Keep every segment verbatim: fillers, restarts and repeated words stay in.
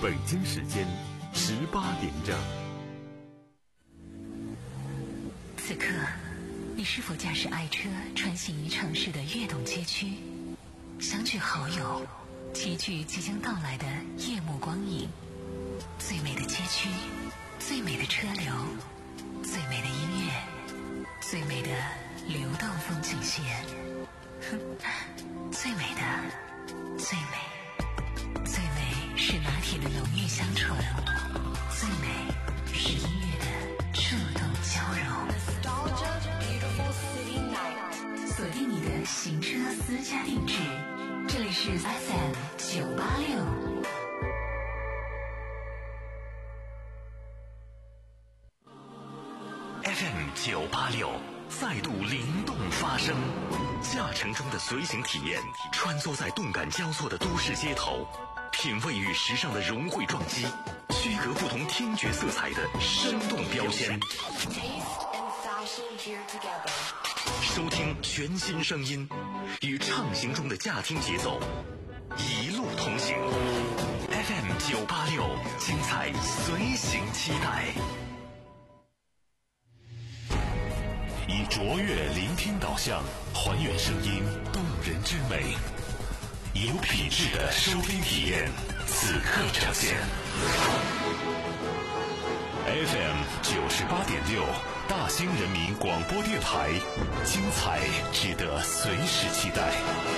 北京时间十八点整。 此刻，你是否驾驶爱车穿行于城市的跃动街区，相聚好友，齐聚即将到来的夜幕光影？最美的街区，最美的车流，最美的音乐，最美的流动风景线。哼，最美的，最美，最美是拿铁的浓郁香醇，最美是音乐的触动交融。锁定你的行车私家定制，这里是 F M 九八六。 F M 九八六再度灵动发声，驾乘中的随行体验，穿梭在动感交错的都市街头，品味与时尚的融汇撞击，区隔不同听觉色彩的生动标签，收听全新声音，与畅行中的驾听节奏一路同行。 F M 九八六，精彩随行期待。以卓越聆听导向，还原声音动人之美，有品质的收听体验，此刻呈现。F M 九十八点六，大兴人民广播电台，精彩值得随时期待。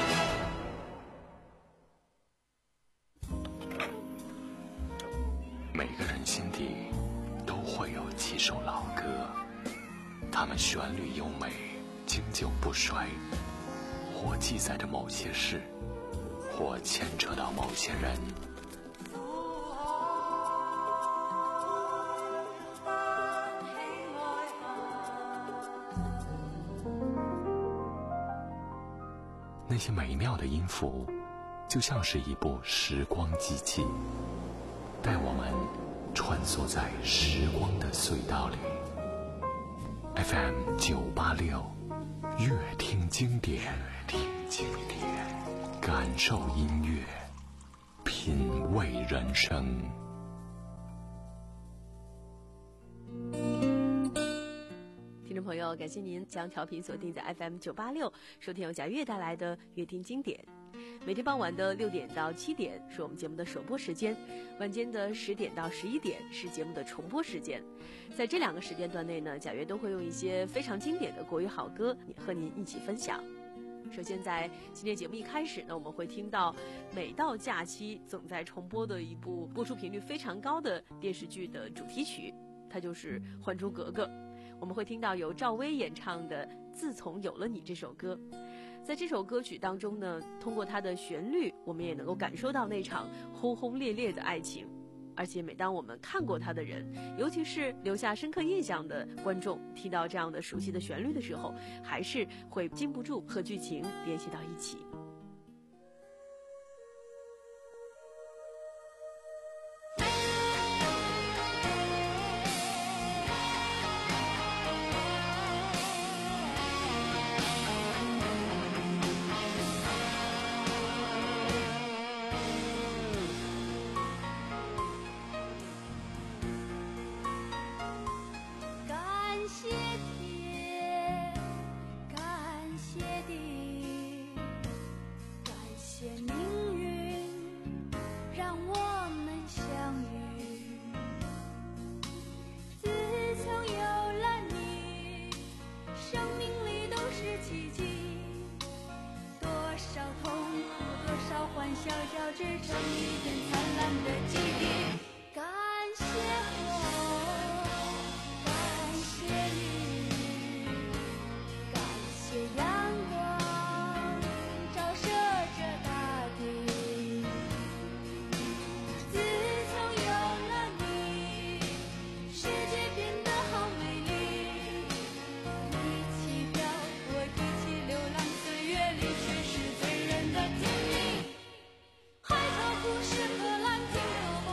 每个人心底都会有几首老歌，它们旋律优美，经久不衰，或记载着某些事，或牵扯到某些人。那些美妙的音符，就像是一部时光机器，带我们穿梭在时光的隧道里。F M 九八六，乐听经典，乐听经典，感受音乐，品味人生。 听众朋友，感谢您将调频锁定在 F M 九八六，收听由贾悦带来的乐听经典。每天傍晚的六点到七点是我们节目的首播时间，晚间的十点到十一点是节目的重播时间。在这两个时间段内呢，贾悦都会用一些非常经典的国语好歌和您一起分享。首先在今天节目一开始呢，我们会听到每到假期总在重播的一部播出频率非常高的电视剧的主题曲，它就是《还珠格格》。我们会听到由赵薇演唱的《自从有了你》这首歌。在这首歌曲当中呢，通过它的旋律，我们也能够感受到那场轰轰烈烈的爱情。而且每当我们看过它的人，尤其是留下深刻印象的观众，听到这样的熟悉的旋律的时候，还是会禁不住和剧情联系到一起。 海涛不是荷兰听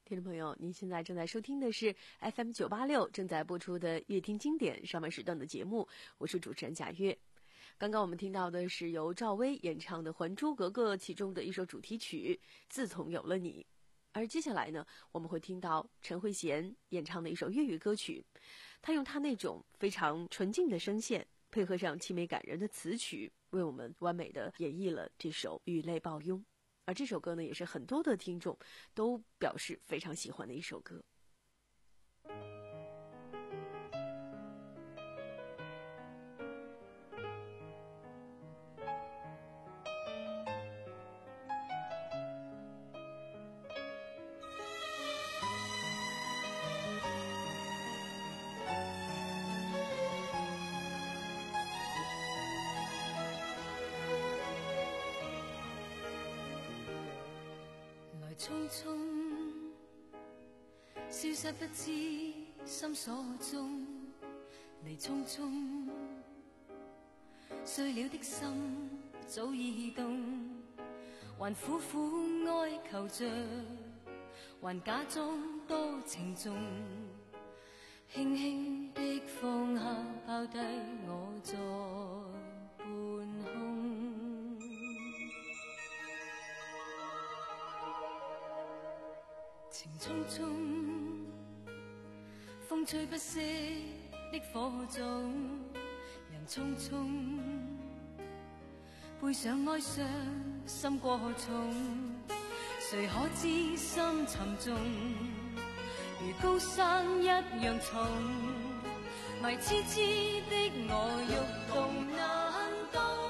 听众朋友，您现在正在收听的是 F M 九八六正在播出的乐听经典上半时段的节目，我是主持人贾月。刚刚我们听到的是由赵薇演唱的《还珠格格》其中的一首主题曲《自从有了你》，而接下来呢，我们会听到陈慧娴演唱的一首粤语歌曲，她用她那种非常纯净的声线，配合上凄美感人的词曲，为我们完美的演绎了这首《雨泪抱拥》。而这首歌呢，也是很多的听众都表示非常喜欢的一首歌。 匆匆消失不知心所蹤，你匆匆碎了的心早已凍，還苦苦哀求着，還假裝多情重，輕輕的放下拋低我在半空。情匆匆，風吹不息的火種，人匆匆，背上哀傷心過重，誰可知心沉重，如高山一樣重，迷痴痴的我欲動難動。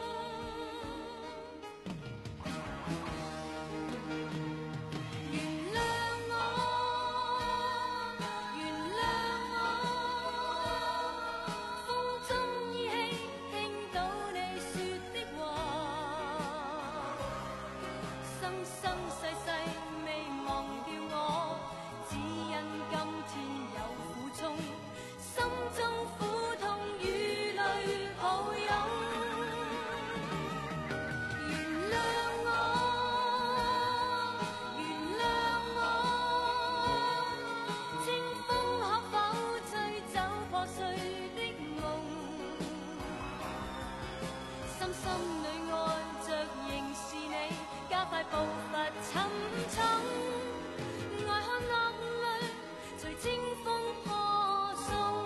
步伐沉重，愛看落淚隨清風破送。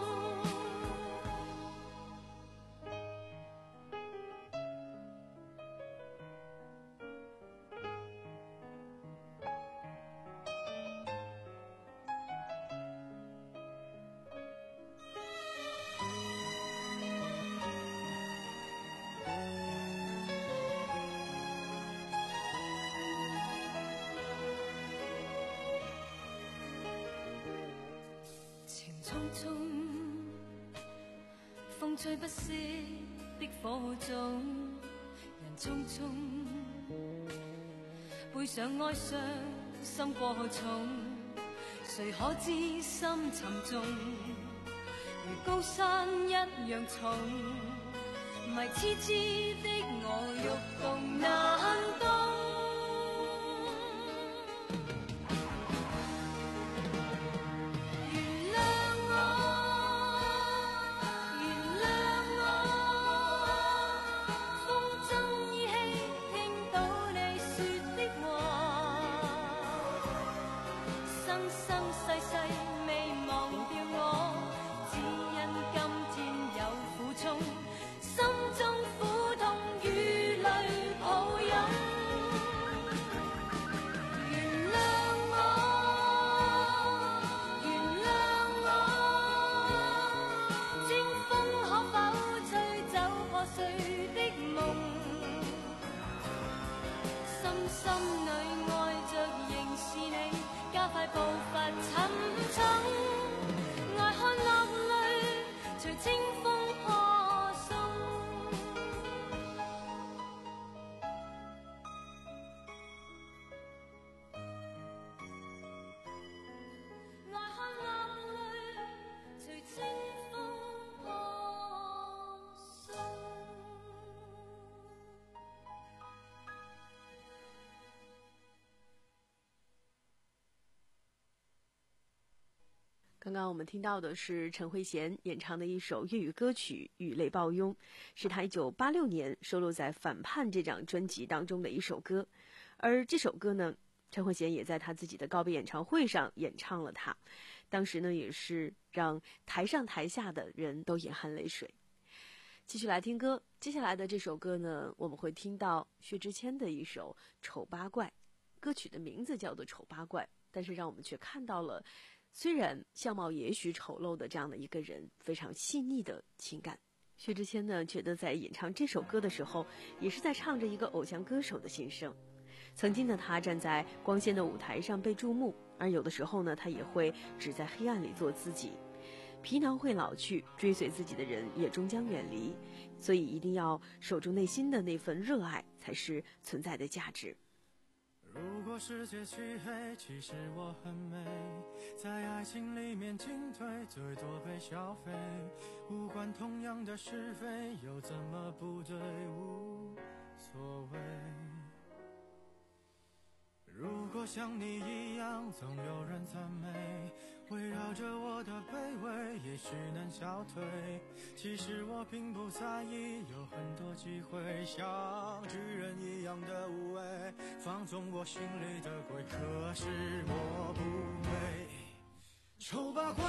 匆匆，風吹不息的火種，人匆匆，背上哀傷心過重，誰可知心沉重，如高山一樣重，迷痴痴的我欲動難動。步伐沉重，愛看落淚隨清風破送。愛看落淚隨清風破送。 刚刚我们听到的是陈慧娴演唱的一首粤语歌曲《雨泪抱拥》，是她一九八六年收录在《反叛》这张专辑当中的一首歌。而这首歌呢，陈慧娴也在她自己的告别演唱会上演唱了它，当时呢也是让台上台下的人都眼含泪水。继续来听歌，接下来的这首歌呢，我们会听到薛之谦的一首《丑八怪》，歌曲的名字叫做《丑八怪》，但是让我们却看到了虽然相貌也许丑陋的这样的一个人非常细腻的情感。薛之谦呢，觉得在演唱这首歌的时候，也是在唱着一个偶像歌手的心声。曾经的他站在光鲜的舞台上被注目，而有的时候呢，他也会只在黑暗里做自己。皮囊会老去，追随自己的人也终将远离，所以一定要守住内心的那份热爱，才是存在的价值。 如果世界漆黑，其实我很美，在爱情里面进退，最多被消费，无关同样的是非，又怎么不对，无所谓。如果像你一样总有人赞美，围绕着我的卑微也许能消退，其实我并不在意，有很多机会像巨人一样的无畏，放纵我心里的鬼，可是我不配。丑八怪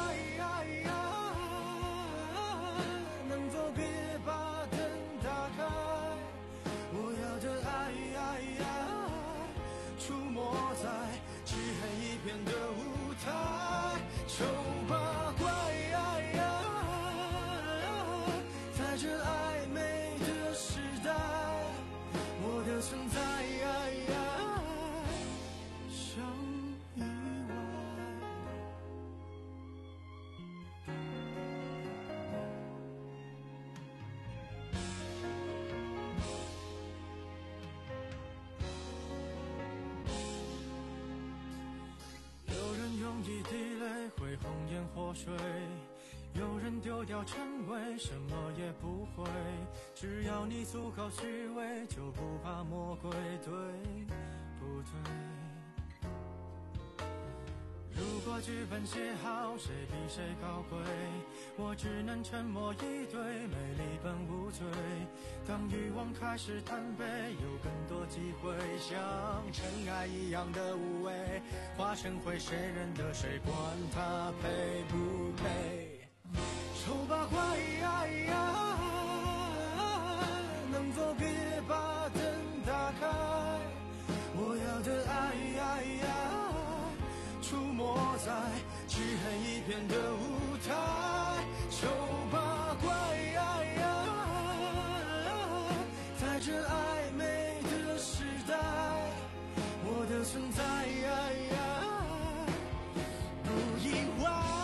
能否别把灯打开，我要的爱出没在漆黑一片的舞台，丑八怪在这暧昧的时代，我的存在像意外。用一滴泪会红颜祸水，有人丢掉称谓，什么也不会，只要你足够虚伪，就不怕魔鬼，对不对？如果剧本写好，谁比谁高贵，我只能沉默以对，美丽本无罪。当欲望开始贪杯，有更多机会像尘埃一样的无畏，化成灰，谁认得谁，管他配不配。丑八怪能否别把灯打开，我要的爱出没在漆黑一片的舞台，丑八怪在这暧昧的时代，我的存在不意外。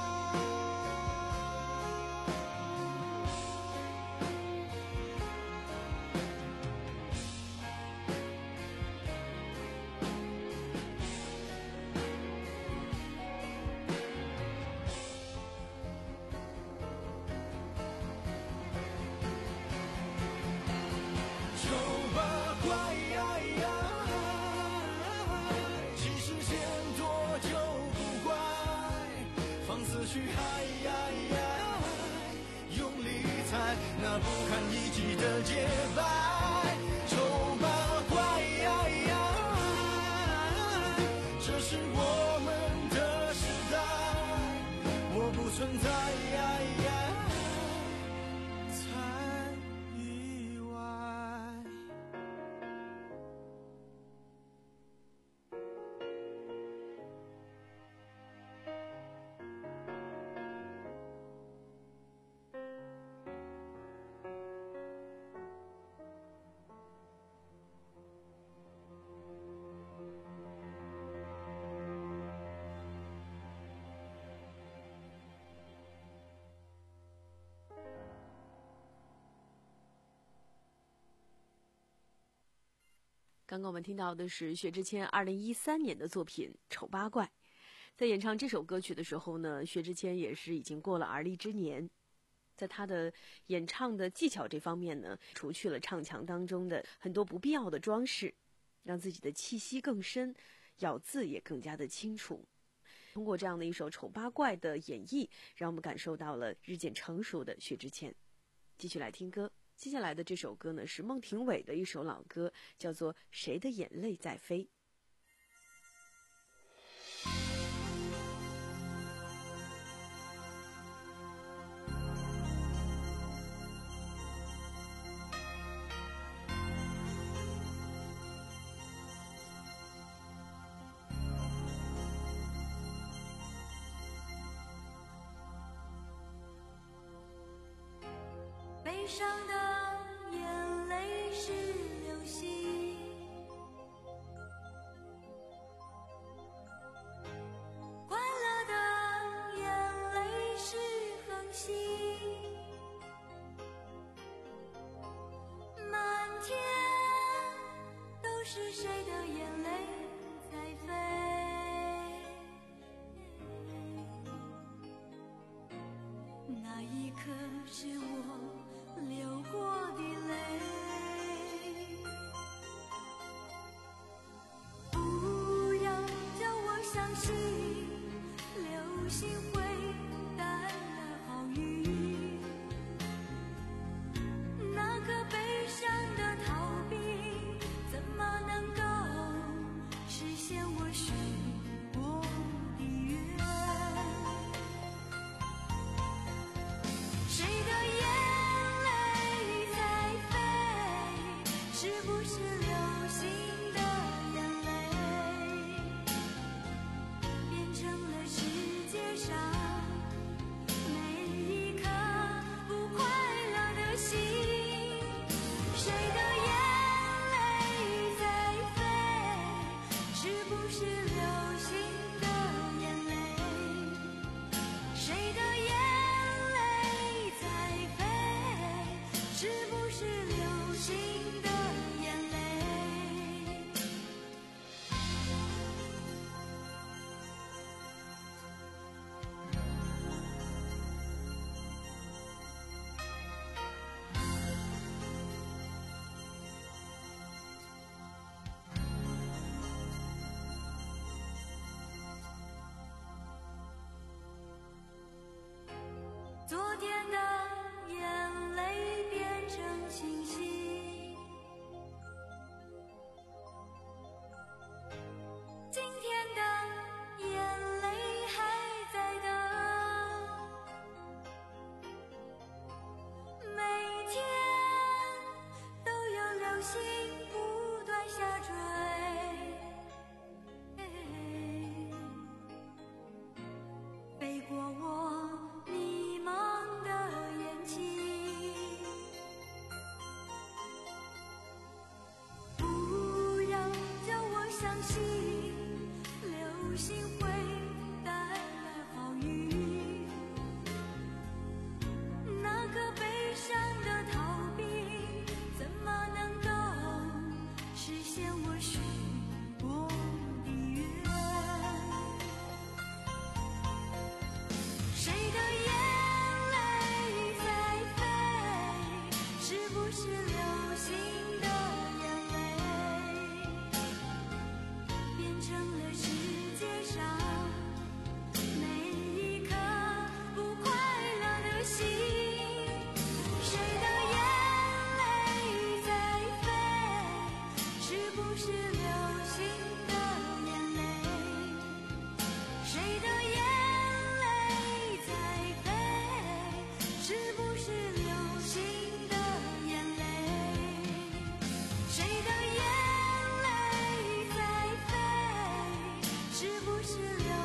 去爱用力踩那不堪一击的洁白，丑八怪这是我们的时代，我不存在才意外。 刚刚我们听到的是薛之谦二零一三年的作品《丑八怪》。在演唱这首歌曲的时候呢，薛之谦也是已经过了而立之年，在他的演唱的技巧这方面呢，除去了唱腔当中的很多不必要的装饰，让自己的气息更深，咬字也更加的清楚。 通过这样的一首《丑八怪》的演绎，让我们感受到了日渐成熟的薛之谦。继续来听歌，接下来的这首歌呢是孟庭苇的一首老歌，叫做《谁的眼泪在飞》。 悲伤的眼泪是流星，快乐的眼泪是恒星，满天都是谁的眼泪在飞，那一刻是我流过的泪，不要叫我相信流星会带来好运，那颗悲伤的逃避怎么能够实现我许过的愿？谁的眼是不是流星的眼泪，变成了世界上每一颗不快乐的心？谁的眼泪在飞？是不是流星的眼泪？谁的眼泪在飞？是不是流星的昨天的眼泪变成星星，今天的眼泪还在等，每天都有流星不断下坠，飞过我迷茫的眼睛，不要叫我相信流星会带来好运，那颗悲伤的逃避怎么能够实现我许过的愿？谁的眼泪在飞？是不是流星的眼泪，变成了世界上每一颗不快乐的心？谁的眼泪在飞？是不是流星的眼泪？谁的眼泪在飞？是不是流星的眼泪？谁的眼泪在飞？是不是流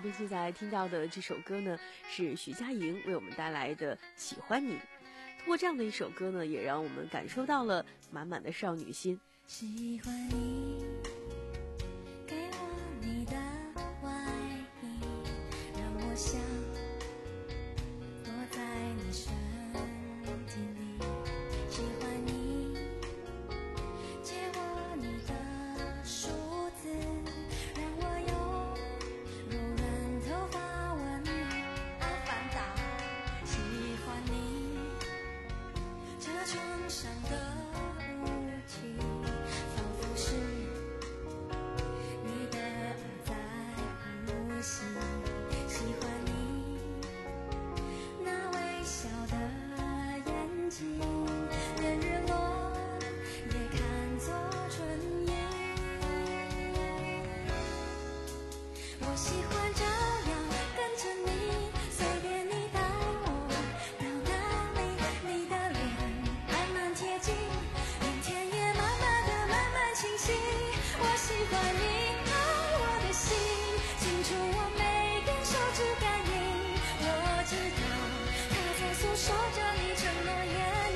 边现在听到的这首歌呢，是徐佳莹为我们带来的《喜欢你》。通过这样的一首歌呢，也让我们感受到了满满的少女心。 喜欢你，给我你的外衣，让我想躲在你身体里。喜欢你，借我你的梳子，让我用柔软头发吻你。阿凡达，喜欢你，这床上的雾气，仿佛是你的爱在呼吸。喜欢你那微笑的眼睛，连日落也看作春意。我喜欢这样跟着你，随便你带我到哪里，你的脸慢慢贴近，连天也慢慢的慢慢清晰。我喜欢你爱我的心，清楚我每根手指感应。我知道它在诉说着你承诺言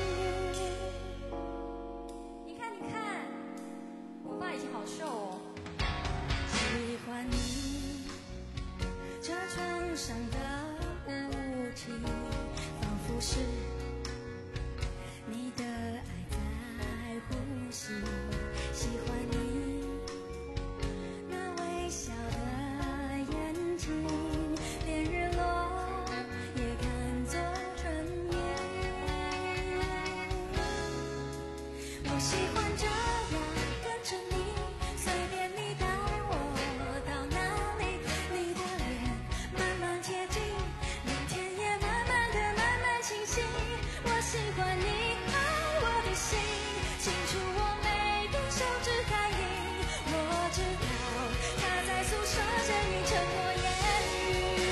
语。你看你看，我爸以前好瘦哦。喜欢你这床上的雾气，仿佛是你的爱在呼吸。喜欢你那微笑的眼睛，连日落也看作春意。我喜欢这样跟着你，随便你带我到哪里，你的脸慢慢贴近，连天也慢慢的慢慢清晰。我喜欢你爱我的心，清楚我每根手指感应。我知道它在诉说着你承诺言语。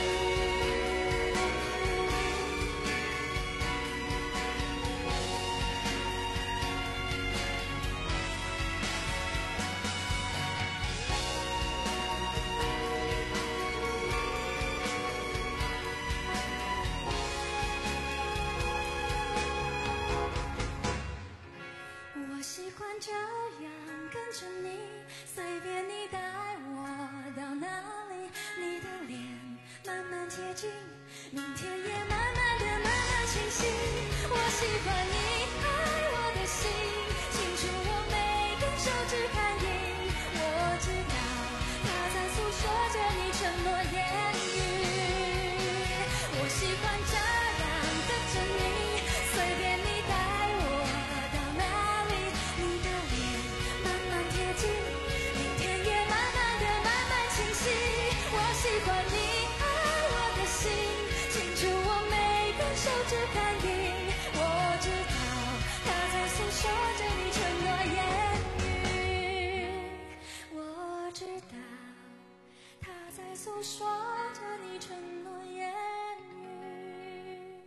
我喜欢这样跟着你，随便你带我到哪里，你的脸慢慢贴近，明天也慢慢的慢慢清晰。我喜欢你爱我的心，清楚我每根手指感应。我知道它在诉说着你承诺言语。我喜欢这样跟着你，随便你带我到哪里，你的脸慢慢贴近，明天也慢慢的慢慢清晰。我喜欢你爱我的心，清楚我每根手指感应。我知道它在诉说着你承诺言语。我知道它在诉说着你承诺言语。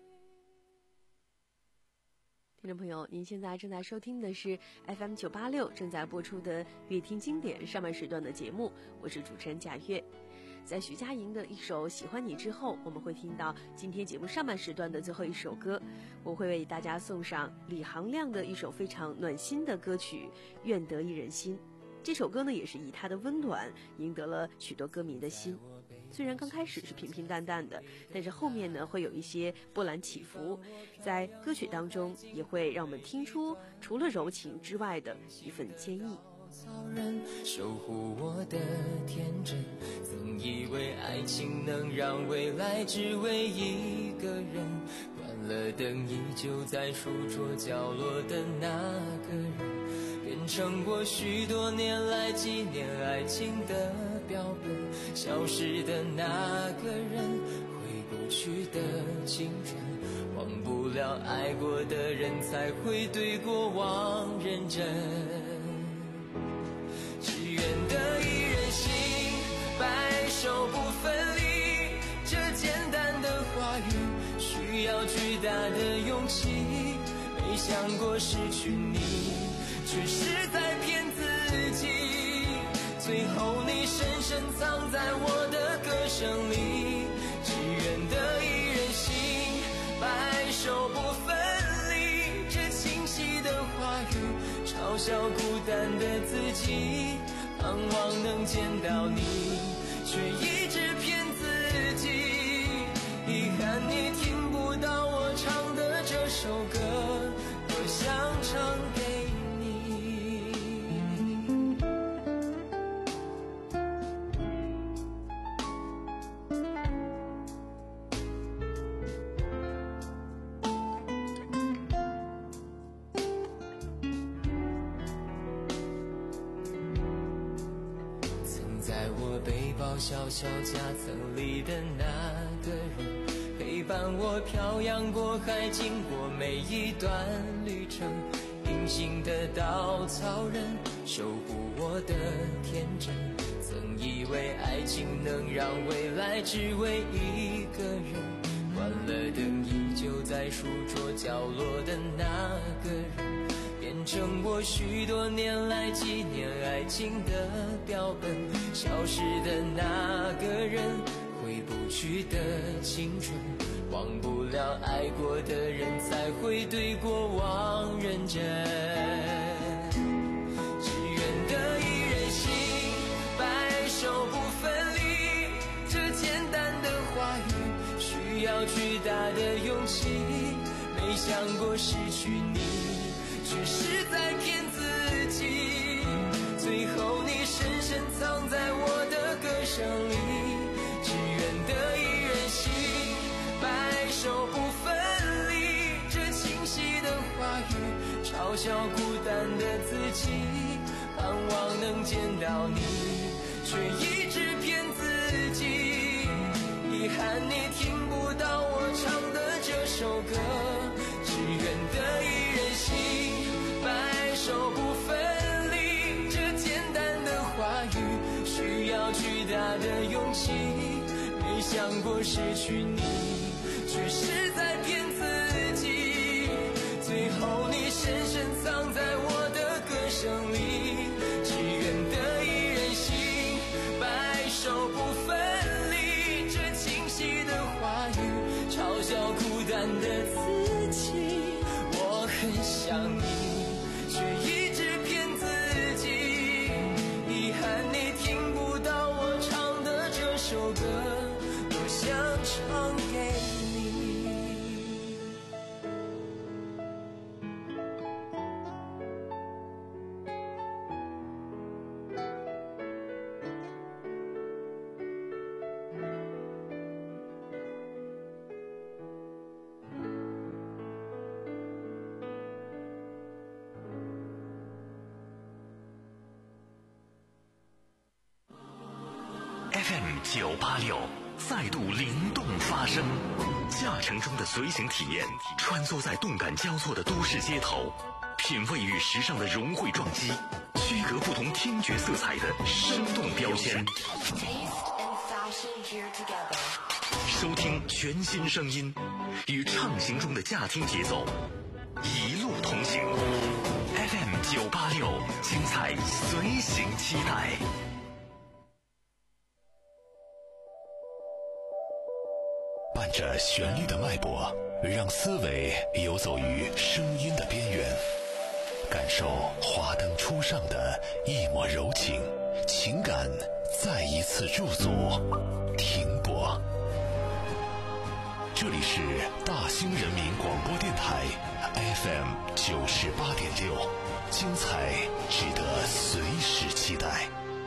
听众朋友，您现在正在收听的是 F M 九八六正在播出的乐听经典上半时段的节目，我是主持人贾月。在徐佳莹的一首《喜欢你》之后，我们会听到今天节目上半时段的最后一首歌，我会为大家送上李行亮的一首非常暖心的歌曲《愿得一人心》。这首歌呢，也是以它的温暖赢得了许多歌迷的心。虽然刚开始是平平淡淡的，但是后面呢会有一些波澜起伏，在歌曲当中也会让我们听出除了柔情之外的一份坚毅。 草人守护我的天真，曾以为爱情能让未来只为一个人，关了灯依旧在书桌角落的那个人，变成我许多年来纪念爱情的标本，消失的那个人，回不去的青春，忘不了爱过的人，才会对过往认真。只愿得一人心，白首不分离，这简单的话语需要巨大的勇气，没想过失去你，却是在骗自己， 最后你深深藏在我的歌声里，只愿得一人心，白首不分离。这清晰的话语嘲笑孤单的自己，盼望能见到你，却一直骗自己。遗憾你听不到我唱的这首歌，多想唱给你。曾在我背包小小夹层里的那个人，陪伴我漂洋过海，经过每一段旅程。隐形的稻草人，守护我的天真。曾以为爱情能让未来只为一个人，关了灯依旧在书桌角落的那个人，变成我许多年来纪念爱情的标本。消失的那个人，回不去的青春，忘不了爱过的人，才会对过往认真。只愿得一人心，白首不分离。这简单的话语，需要巨大的勇气。没想过失去你，却是在骗自己。最后你深深藏在我的歌声里，只愿得一人心，白首不分离。这清晰的话语嘲笑孤单的自己，盼望能见到你，却一直骗自己。遗憾你听不到我唱的这首歌，只愿得一人心，白首不分离。这简单的话语需要巨大的勇气。没想过失去你，却是在骗自己。最后你深深藏在我的歌声里，只愿得一人心，白首不分离。这清晰的话语嘲笑孤单的自己。我很想你，却一直骗自己。遗憾你听不到我唱的这首歌，多想唱给你。 F M 九八六再度灵动发声，驾乘中的随行体验，穿梭在动感交错的都市街头，品味与时尚的融汇撞击，区隔不同听觉色彩的生动标签。收听全新声音，与畅行中的驾听节奏，一路同行。F M 九八六，精彩随行期待。 伴着旋律的脉搏，让思维游走于声音的边缘，感受华灯初上的一抹柔情，情感再一次驻足停泊。这里是大兴人民广播电台 F M 九十八点六，精彩值得随时期待。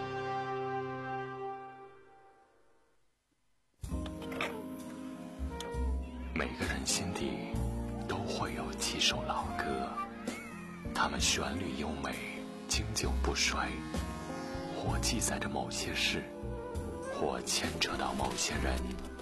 每个人心底都会有几首老歌，它们旋律优美，经久不衰，或记载着某些事，或牵扯到某些人。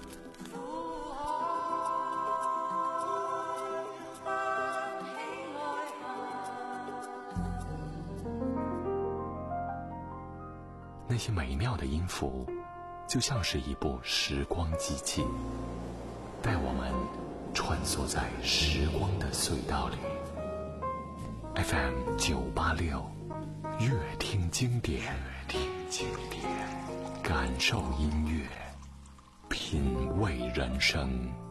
那些美妙的音符，就像是一部时光机器，带我们穿梭在时光的隧道里。F M 九八六，乐听经典。 经典，感受音乐，品味人生。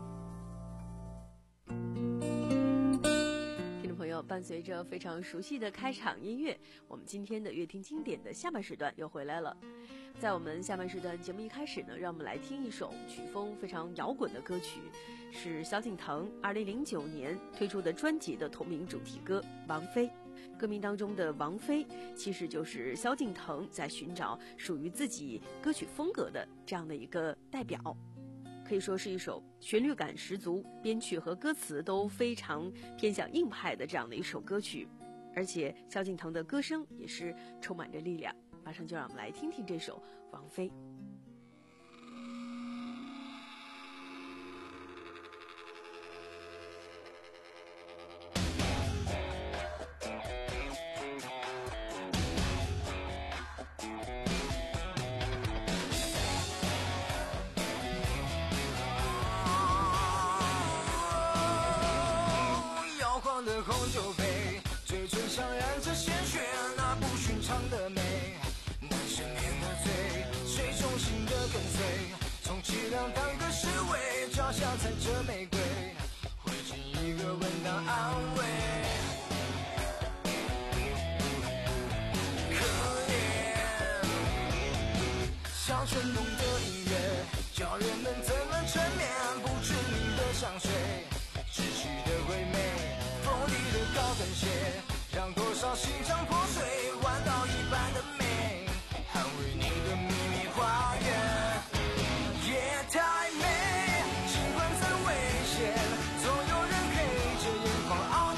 听众朋友，伴随着非常熟悉的开场音乐，我们今天的乐听经典的下半时段又回来了。在我们下半时段节目一开始呢，让我们来听一首曲风非常摇滚的歌曲，是萧敬腾二零零九年推出的专辑的同名主题歌《王菲》。歌名当中的王菲其实就是萧敬腾在寻找属于自己歌曲风格的这样的一个代表，可以说是一首旋律感十足，编曲和歌词都非常偏向硬派的这样的一首歌曲，而且萧敬腾的歌声也是充满着力量。马上就让我们来听听这首王菲。 摇晃的红酒杯，嘴唇上染着鲜血，那不寻常的美，难赦免的罪，谁忠心的跟随，充其量当个侍卫，脚下踩着玫瑰，会是一个吻当安慰。可怜，像春冬的音乐，叫人们怎么沉眠，不知名的香水，逝去的惠美，锋利的高跟鞋，让多少心肠破碎，弯刀一般的美，捍卫你的秘密花园。夜太美，尽管再危险，总有人黑着眼眶熬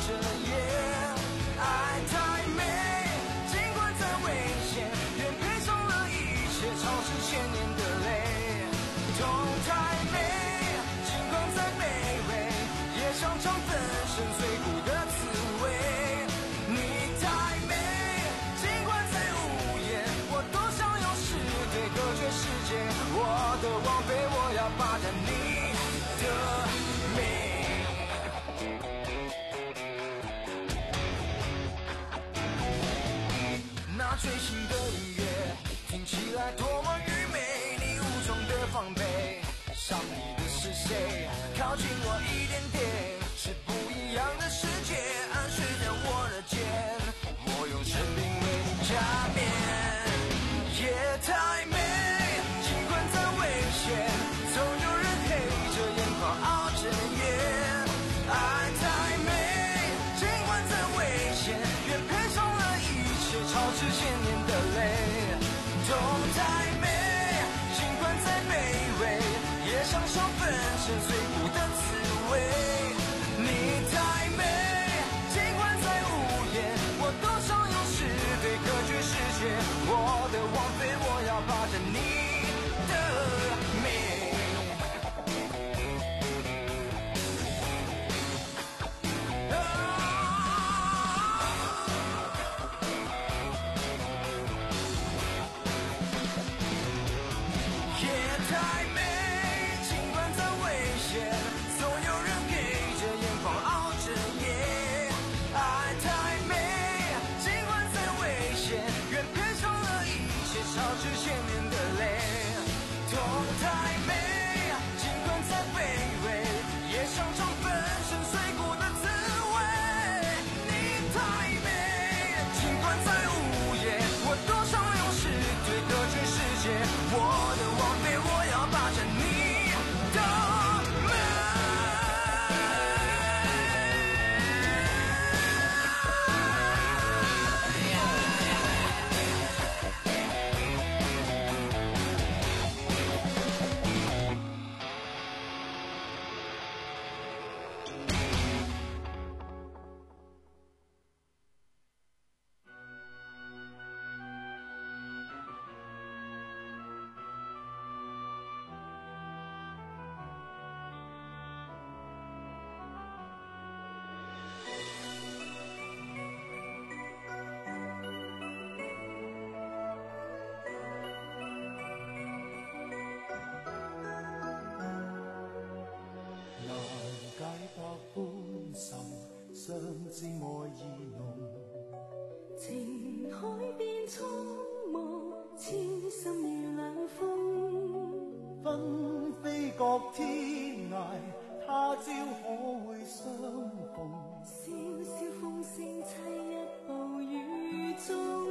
可會相逢， 笑笑風聲凄一暴雨中，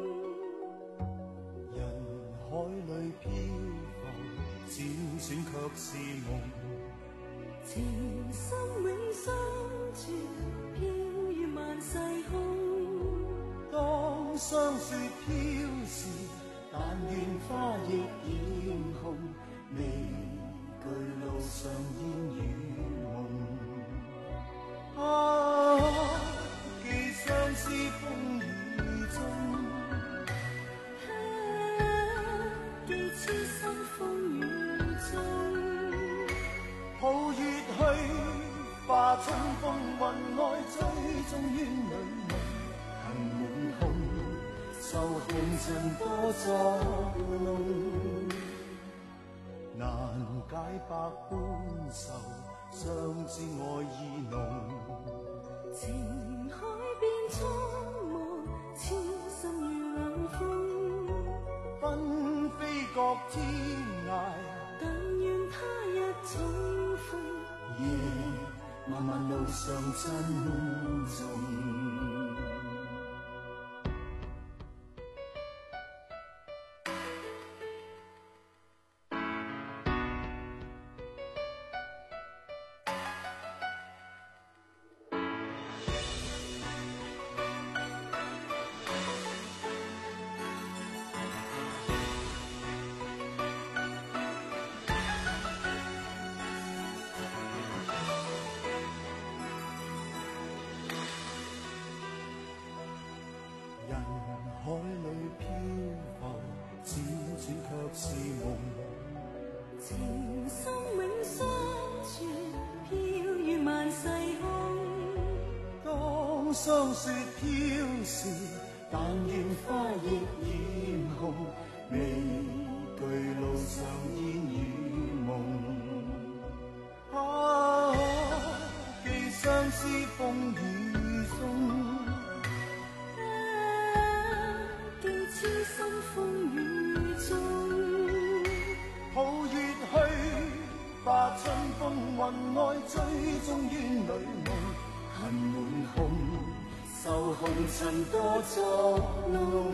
人海裏漂浮，輾轉卻是夢， 情深永相傳，飄於萬世空。 當霜雪飄時，但願花亦染紅，未懼路上煙雨夢。啊，寄相思風雨中， 啊，寄痴心風雨中。 抱月去，化春風雲外，追蹤煙裏夢，恨滿空，受紅塵多作弄，難解百般愁，相知愛意濃。 情海變蒼茫，痴心如冷風， 紛飛各天涯， 但願他日重逢。 夜漫漫路上珍重。海裏漂浮，輾轉卻是夢。 情深永相傳，飄於萬世空。 當霜雪飄時，但願花亦染紅，未懼路上煙雨夢。啊，寄相思風雨中。 痴心風雨中， 抱月去，化春風雲外，追蹤煙裏夢，恨滿空，受紅塵多作弄，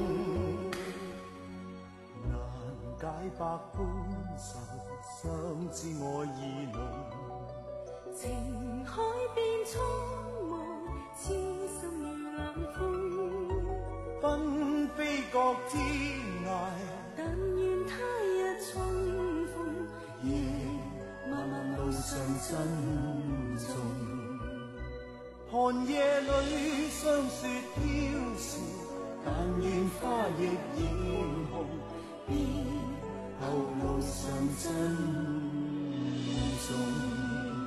難解百般愁，相知愛意濃。 情海變蒼茫，痴心如冷風， 紛飛各天涯， 但願他日重逢。 夜漫漫路上珍重，寒夜裏霜雪飄時，但願花亦染紅，別後路上珍重。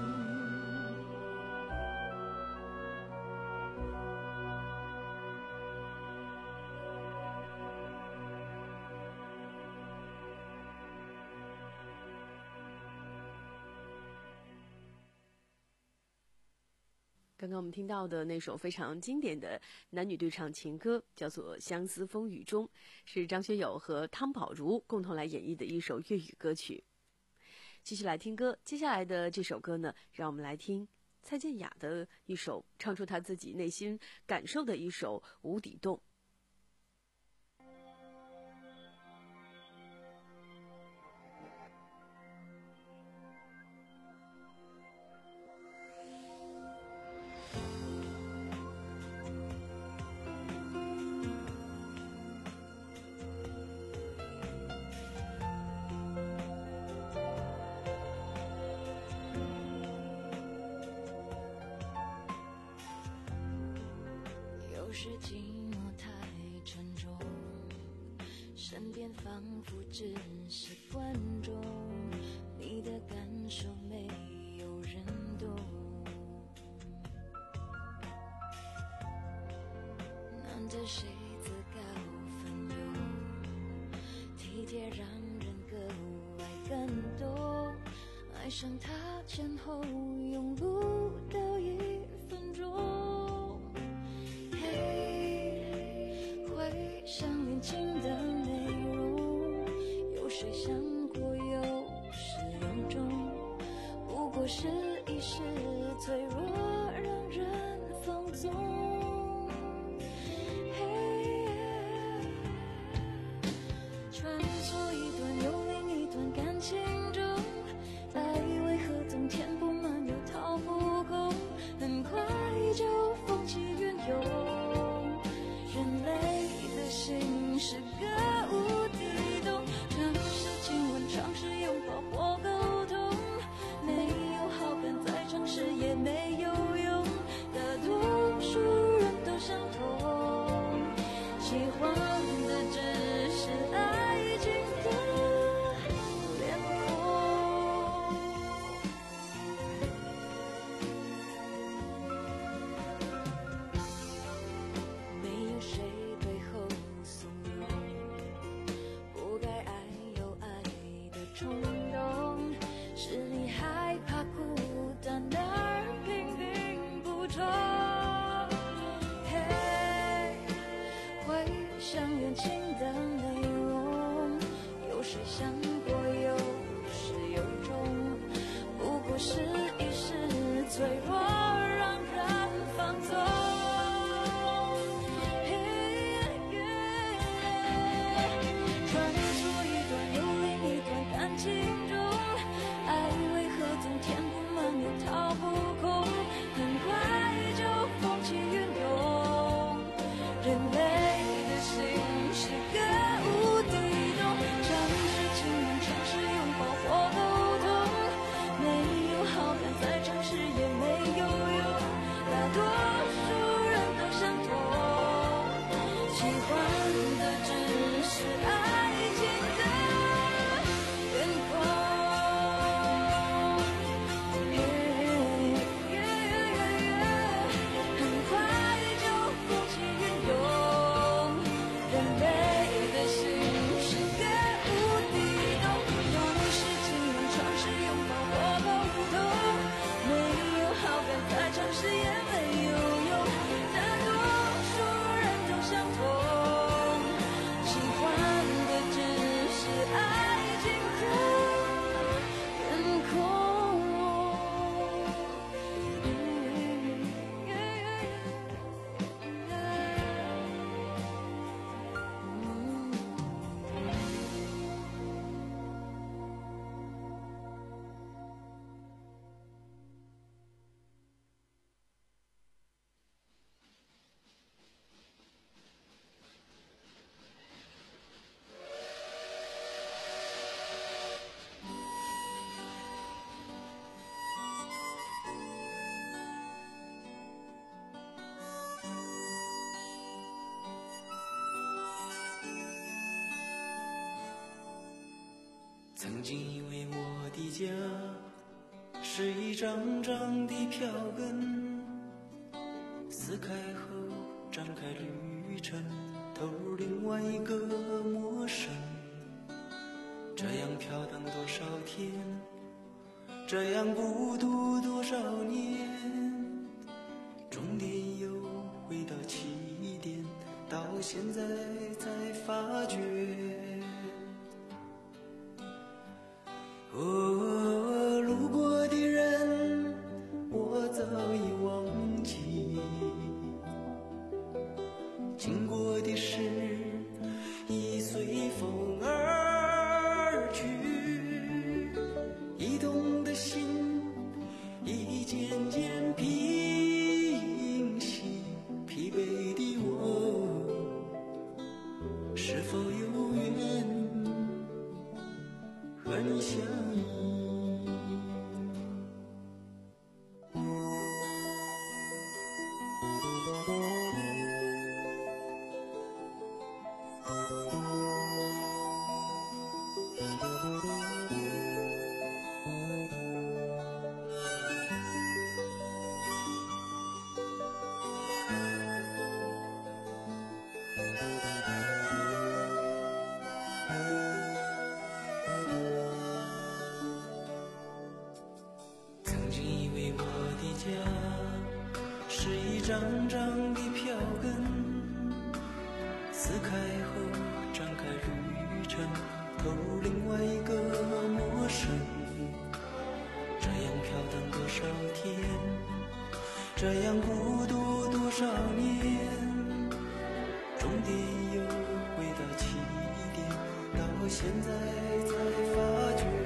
刚刚我们听到的那首非常经典的男女对唱情歌叫做《相思风雨中》，是张学友和汤宝如共同来演绎的一首粤语歌曲。继续来听歌，接下来的这首歌呢，让我们来听蔡健雅的一首唱出她自己内心感受的一首《无底洞》。 有时寂寞太沉重，身边仿佛只是观众，你的感受没有人懂。难得谁自告奋勇，体贴让人格外感动，爱上他前后用不到一分钟。回想恋情的内容，有谁想过有始有终，不过是一时脆弱让人放纵。穿梭一段又另一段感情中，爱为何总填不满又掏不空，很快就风起云涌。人类的心是个无底洞，尝试亲吻，尝试拥抱或沟通，没有好感再尝试也没有用，大多数人都相同，喜欢的只是爱情的脸孔。没有谁背后怂恿，不该爱有爱的冲动，是你害怕孤单而拼命补充。嘿，回想远情的内容，有谁想过有始有终，不过是一时脆弱让人放纵。穿梭一段又另一段感情中，爱为何总填不满又掏不空，很快就风起云涌。人类的心是个无底洞，尝试亲吻，尝试拥抱或沟通，没有好感再尝试也没有用，大多数人都相同，喜欢的只是爱情的脸孔。很快就风起云涌，人类的心是个无底洞，尝试亲吻，尝试拥抱或沟通，没有好感再尝试也没有用，大多数人都相同，喜欢的只是爱情的脸孔。 曾经以为我的家是一张张的票根，撕开后展开旅程，投入另外一个陌生。这样飘荡多少天，这样孤独多少年，终点又回到起点，到现在才发觉。哦，路过的人我早已忘记，经过的事已随风而去，移动的心已渐渐平息，疲惫的我是否有缘和你相依。是一张张的票根，撕开后展开旅程，投入另外一个陌生。这样飘荡多少天，这样孤独多少年，终点又回到起点，到现在才发觉。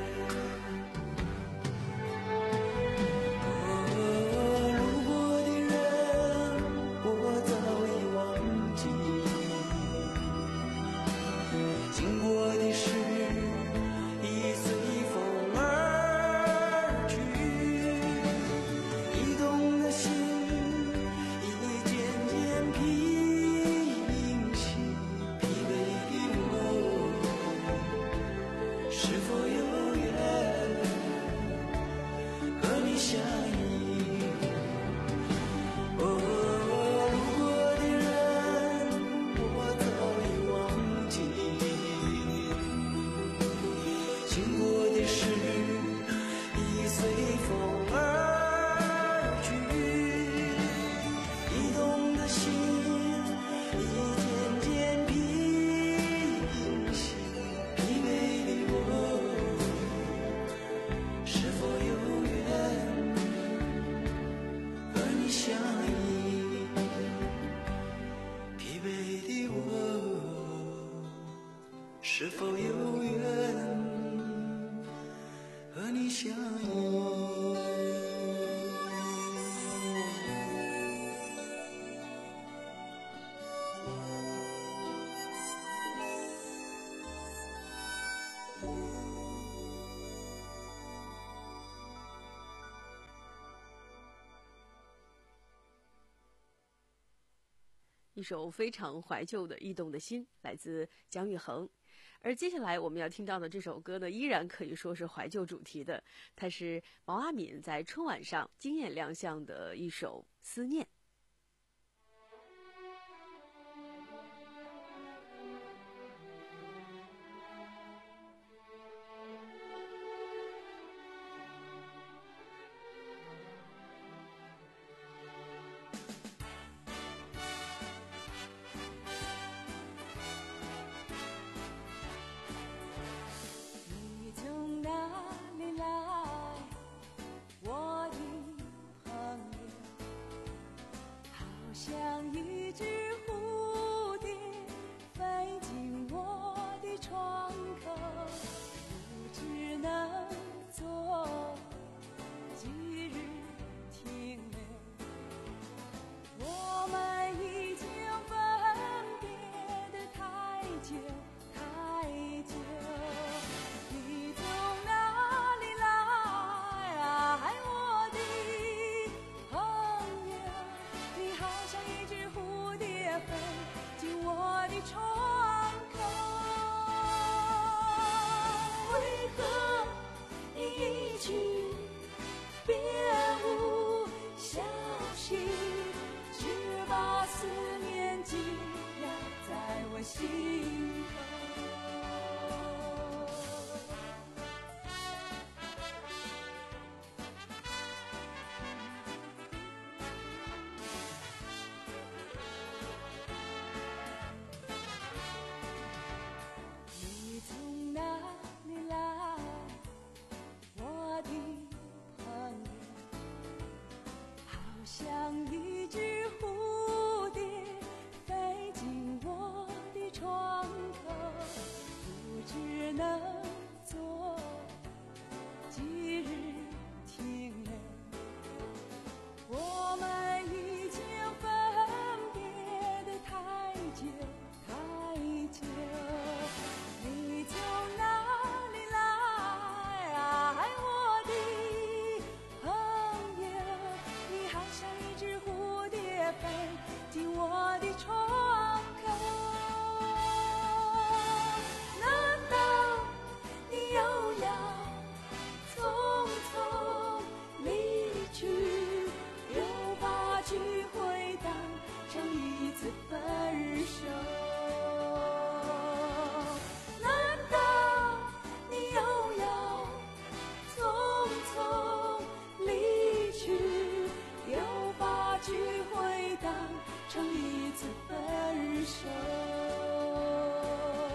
是否有缘和你相依？ 一首非常怀旧的《驿动的心》，来自姜育恒。而接下来我们要听到的这首歌呢，依然可以说是怀旧主题的，它是毛阿敏在春晚上惊艳亮相的一首《思念》。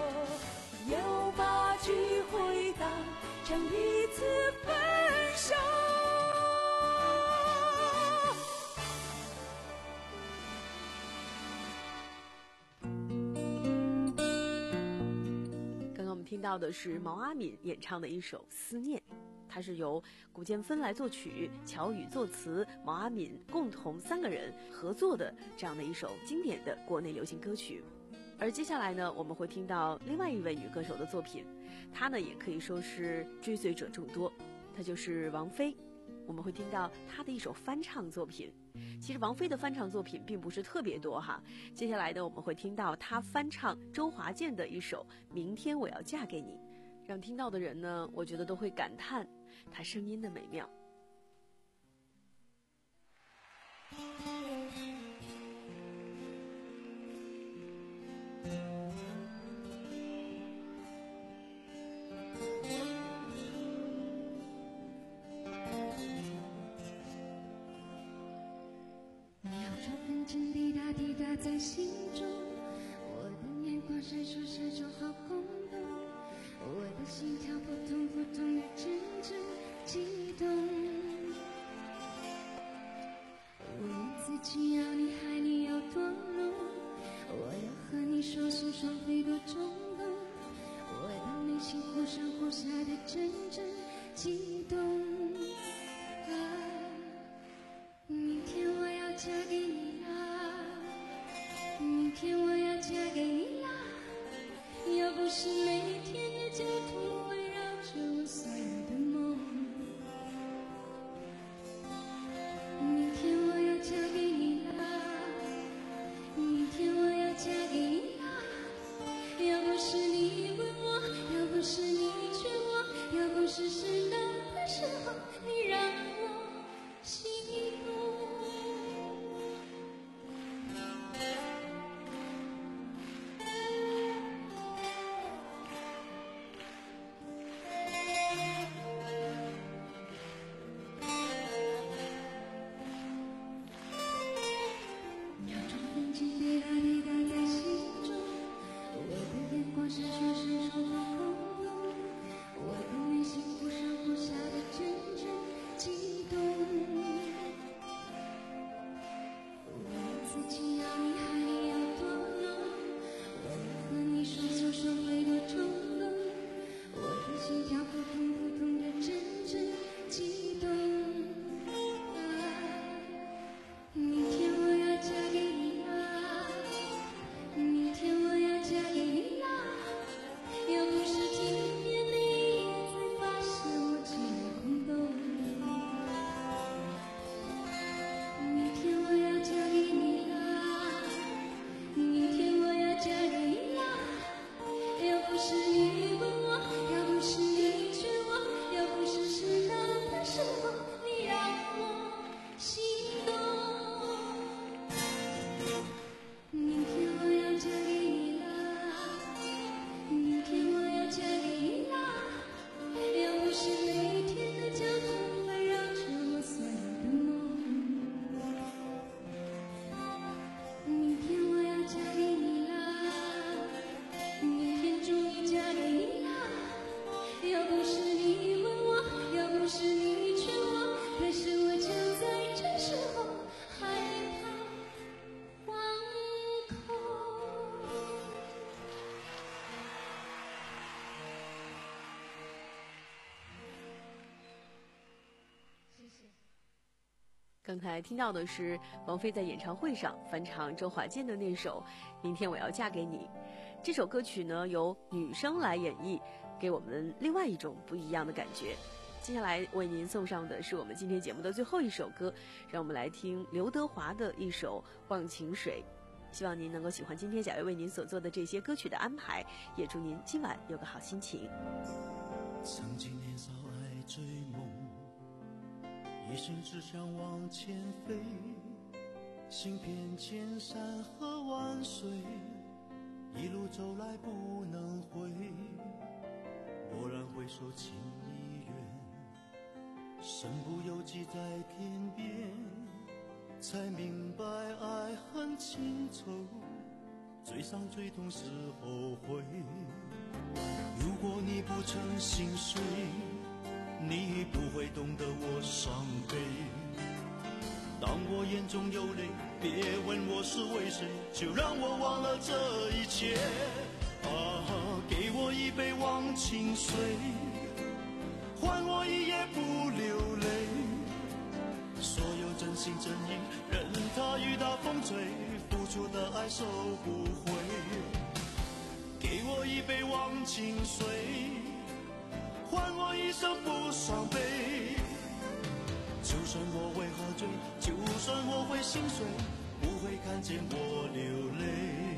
成一次分手。 听到的是毛阿敏演唱的一首《思念》，它是由古建芬来作曲，乔羽作词，毛阿敏共同三个人合作的这样的一首经典的国内流行歌曲。而接下来呢，我们会听到另外一位女歌手的作品，她呢也可以说是追随者众多，她就是王菲。我们会听到她的一首翻唱作品。其实王菲的翻唱作品并不是特别多哈，接下来呢，我们会听到她翻唱周华健的一首《明天我要嫁给你》，让听到的人呢，我觉得都会感叹她声音的美妙。 在心中，我的眼光闪烁闪烁好空洞，我的心跳扑通扑通的阵阵悸动。我问自己要你爱你有多浓，我要和你双宿双飞多冲动，我的内心忽上忽下的阵阵悸动。啊，明天我要嫁给你啦，明天我要嫁给你啦，要不是每天的交通围绕着我所有的梦。明天我要嫁给你啦，明天我要嫁给你啦，要不是你问我，要不是你劝我，要不是适当的时候你让我心动。 刚才听到的是王菲在演唱会上翻唱周华健的那首《明天我要嫁给你》。这首歌曲呢，由女生来演绎，给我们另外一种不一样的感觉。接下来为您送上的是我们今天节目的最后一首歌，让我们来听刘德华的一首《忘情水》。希望您能够喜欢今天小月为您所做的这些歌曲的安排，也祝您今晚有个好心情。 曾经年少爱追梦，一生只想往前飞，行遍千山和万水，一路走来不能回。蓦然回首，情已远，身不由己在天边，才明白爱恨情仇，最伤最痛是后悔。如果你不曾心碎，你不会懂得我伤悲。当我眼中有泪，别问我是为谁，就让我忘了这一切。 啊，给我一杯忘情水，换我一夜不流泪。所有真心真意，任它雨打风吹，付出的爱收不回。给我一杯忘情水，换我一生不伤悲。就算我会喝醉，就算我会心碎，不会看见我流泪。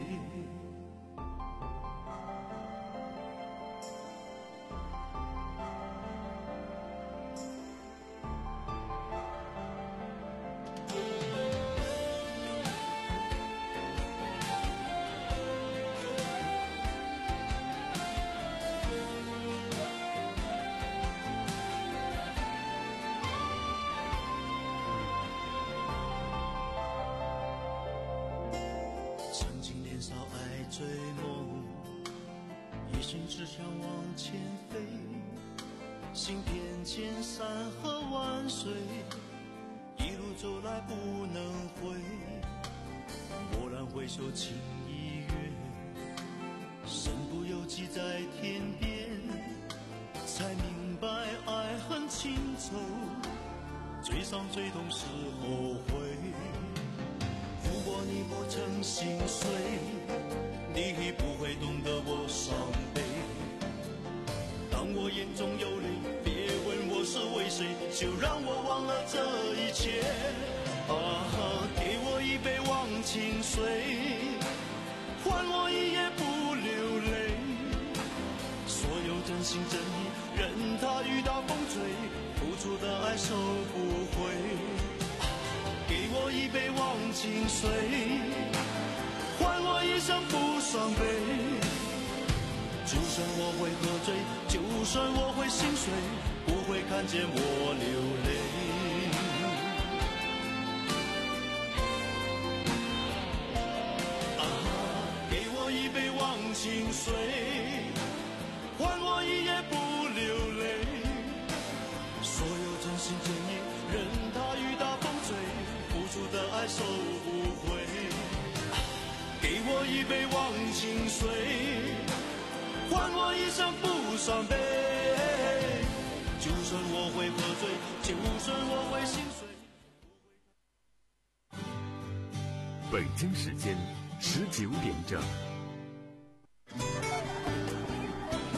追梦，一心只想往前飞，行遍千山和万水，一路走来不能回。蓦然回首，情已远，身不由己在天边，才明白爱恨情仇，最伤最痛是后悔。如果你不曾心碎，你不会懂得我伤悲。当我眼中有泪，别问我是为谁，就让我忘了这一切。啊，给我一杯忘情水，换我一夜不流泪。所有真心真意，任它雨打风吹，付出的爱收不回。给我一杯忘情水，换我一生不伤悲。就算我会喝醉，就算我会心碎，不会看见我流泪。啊，给我一杯忘情水，换我一夜不流泪。所有真心真意，任它雨打风吹，付出的爱收不回。给我一杯忘情水，换我一生不伤悲。就算我会喝醉，就算我会心碎。 北京时间十九点整。